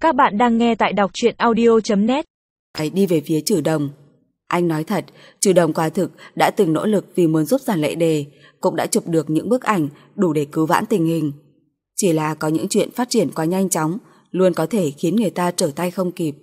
Các bạn đang nghe tại đọc truyện audio.net. Đi về phía Trừ Đồng. Anh nói thật, Trừ Đồng quả thực đã từng nỗ lực vì muốn giúp Giản Lệ Đề, cũng đã chụp được những bức ảnh đủ để cứu vãn tình hình. Chỉ là có những chuyện phát triển quá nhanh chóng, luôn có thể khiến người ta trở tay không kịp.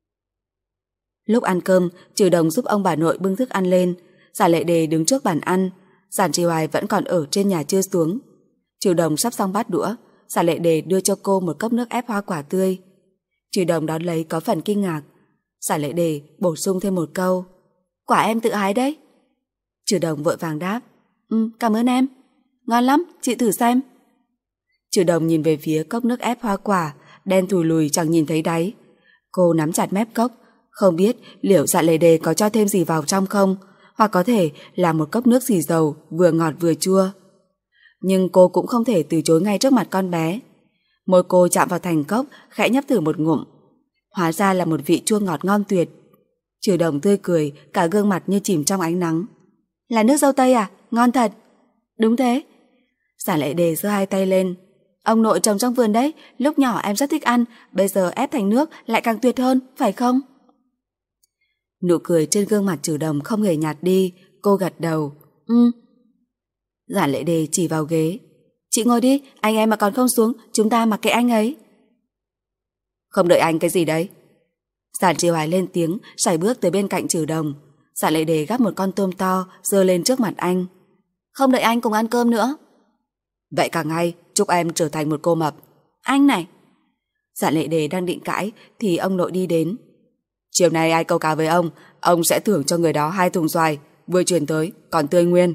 Lúc ăn cơm, Trừ Đồng giúp ông bà nội bưng thức ăn lên. Giản Lệ Đề đứng trước bàn ăn, Giản Trì Hoài vẫn còn ở trên nhà chưa xuống. Trừ Đồng sắp xong bát đũa, Giản Lệ Đề đưa cho cô một cốc nước ép hoa quả tươi. Trừ Đồng đón lấy có phần kinh ngạc. Giản Lệ Đề bổ sung thêm một câu: "Quả em tự hái đấy." Trừ Đồng vội vàng đáp: "Cảm ơn em. Ngon lắm, chị thử xem." Trừ Đồng nhìn về phía cốc nước ép hoa quả, đen thùi lùi chẳng nhìn thấy đáy. Cô nắm chặt mép cốc, không biết liệu Giản Lệ Đề có cho thêm gì vào trong không, hoặc có thể là một cốc nước xì dầu vừa ngọt vừa chua. Nhưng cô cũng không thể từ chối ngay trước mặt con bé. Môi cô chạm vào thành cốc, khẽ nhấp thử một ngụm. Hóa ra là một vị chua ngọt ngon tuyệt. Trừ Đồng tươi cười, cả gương mặt như chìm trong ánh nắng. "Là nước dâu tây à? Ngon thật." "Đúng thế." Giản Lệ Đề giơ hai tay lên. "Ông nội trồng trong vườn đấy, lúc nhỏ em rất thích ăn, bây giờ ép thành nước lại càng tuyệt hơn, phải không?" Nụ cười trên gương mặt Trừ Đồng không hề nhạt đi, cô gật đầu. Giản Lệ Đề chỉ vào ghế. "Chị ngồi đi, anh em mà còn không xuống, chúng ta mặc kệ anh ấy." "Không đợi anh cái gì đấy?" Giản Trì Hoài lên tiếng, sải bước tới bên cạnh Trừ Đồng. Giản Lệ Đề gắp một con tôm to, giơ lên trước mặt anh. "Không đợi anh cùng ăn cơm nữa." "Vậy càng hay, chúc em trở thành một cô mập." "Anh này." Giản Lệ Đề đang định cãi thì ông nội đi đến. "Chiều nay ai câu cá với ông sẽ thưởng cho người đó 2 thùng xoài, vừa chuyển tới, còn tươi nguyên."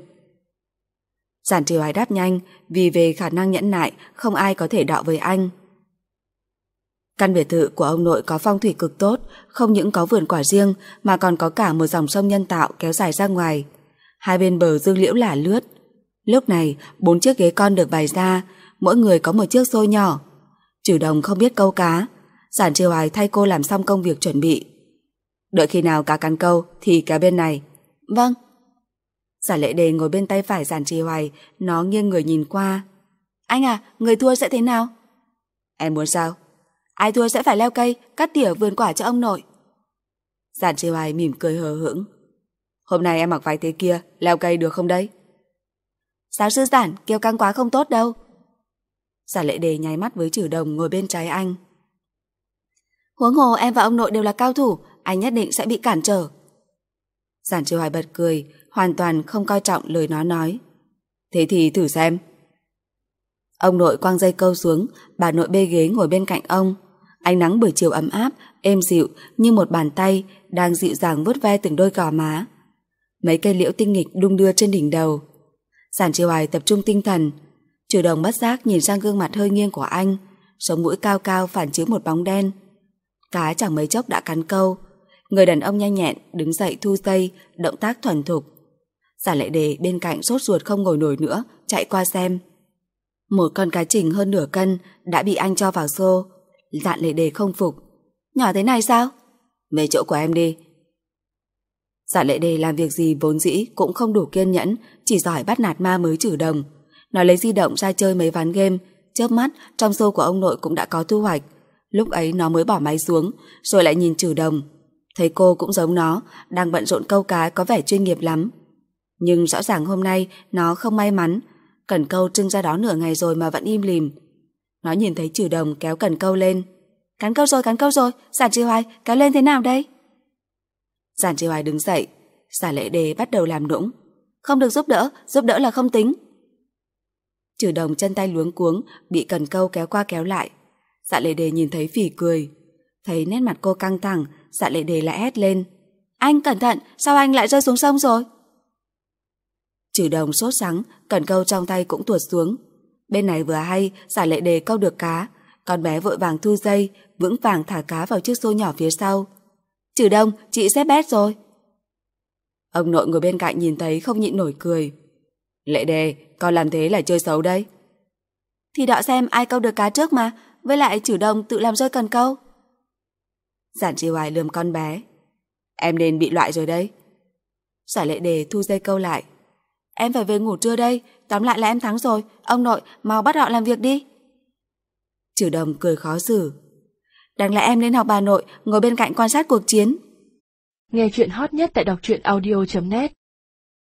Giản Trì Hoài đáp nhanh, vì về khả năng nhẫn nại không ai có thể đọ với anh. Căn biệt thự của ông nội có phong thủy cực tốt, không những có vườn quả riêng mà còn có cả một dòng sông nhân tạo kéo dài ra ngoài. Hai bên bờ dương liễu lả lướt. Lúc này 4 chiếc ghế con được bày ra, mỗi người có một chiếc xô nhỏ. Trừ Đồng không biết câu cá, Giản Trì Hoài thay cô làm xong công việc chuẩn bị. "Đợi khi nào cá cắn câu thì kéo bên này." "Vâng." Giản Lệ Đề ngồi bên tay phải Giản Trì Hoài, nó nghiêng người nhìn qua. "Anh à, người thua sẽ thế nào?" "Em muốn sao?" "Ai thua sẽ phải leo cây, cắt tỉa vườn quả cho ông nội." Giản Trì Hoài mỉm cười hờ hững. "Hôm nay em mặc váy thế kia, leo cây được không đấy?" "Giáo sư Giản, kêu căng quá không tốt đâu." Giản Lệ Đề nháy mắt với Trừ Đồng ngồi bên trái anh. "Huống hồ em và ông nội đều là cao thủ, anh nhất định sẽ bị cản trở." Giản Trì Hoài bật cười, hoàn toàn không coi trọng lời nó nói. "Thế thì thử xem." Ông nội quăng dây câu xuống, bà nội bê ghế ngồi bên cạnh ông. Ánh nắng buổi chiều ấm áp, êm dịu như một bàn tay đang dịu dàng vuốt ve từng đôi gò má. Mấy cây liễu tinh nghịch đung đưa trên đỉnh đầu. Giản Trì Hoài tập trung tinh thần. Trừ Đồng bất giác nhìn sang gương mặt hơi nghiêng của anh, sống mũi cao cao phản chiếu một bóng đen. Cá chẳng mấy chốc đã cắn câu. Người đàn ông nhanh nhẹn đứng dậy thu dây, động tác thuần thục. Giản Lệ Đề bên cạnh sốt ruột không ngồi nổi nữa, chạy qua xem. Một con cá trình hơn nửa cân đã bị anh cho vào xô. Giản Lệ Đề không phục. "Nhỏ thế này sao?" "Về chỗ của em đi." Giản Lệ Đề làm việc gì vốn dĩ cũng không đủ kiên nhẫn, chỉ giỏi bắt nạt ma mới Trừ Đồng. Nó lấy di động ra chơi mấy ván game, chớp mắt trong xô của ông nội cũng đã có thu hoạch. Lúc ấy nó mới bỏ máy xuống, rồi lại nhìn Trừ Đồng. Thấy cô cũng giống nó, đang bận rộn câu cá có vẻ chuyên nghiệp lắm. Nhưng rõ ràng hôm nay nó không may mắn, cần câu trưng ra đó nửa ngày rồi mà vẫn im lìm. Nó nhìn thấy Trừ Đồng kéo cần câu lên. Cắn câu rồi, Giản Trì Hoài, kéo lên thế nào đây?" Giản Trì Hoài đứng dậy, Giản Lệ Đề bắt đầu làm nũng. "Không được giúp đỡ là không tính." Trừ Đồng chân tay luống cuống, bị cần câu kéo qua kéo lại. Giản Lệ Đề nhìn thấy phì cười. Thấy nét mặt cô căng thẳng, Giản Lệ Đề lại hét lên. "Anh cẩn thận, sao anh lại rơi xuống sông rồi?" Trừ Đồng sốt sắng, cần câu trong tay cũng tuột xuống. Bên này vừa hay Giản Lệ Đề câu được cá, con bé vội vàng thu dây, vững vàng thả cá vào chiếc xô nhỏ phía sau. "Trừ Đồng, chị xếp bét rồi." Ông nội ngồi bên cạnh nhìn thấy không nhịn nổi cười. "Lệ Đề, con làm thế là chơi xấu đấy." "Thì đọ xem ai câu được cá trước mà, với lại Trừ Đồng tự làm rơi cần câu." Giản Trì Hoài lườm con bé. "Em nên bị loại rồi đấy." Giản Lệ Đề thu dây câu lại. "Em phải về ngủ trưa đây, tóm lại là em thắng rồi, ông nội mau bắt họ làm việc đi." Trừ Đồng cười khó xử. Đáng lẽ em nên học Bà Nội, ngồi bên cạnh quan sát cuộc chiến. Nghe chuyện hot nhất tại đọc truyện audio.net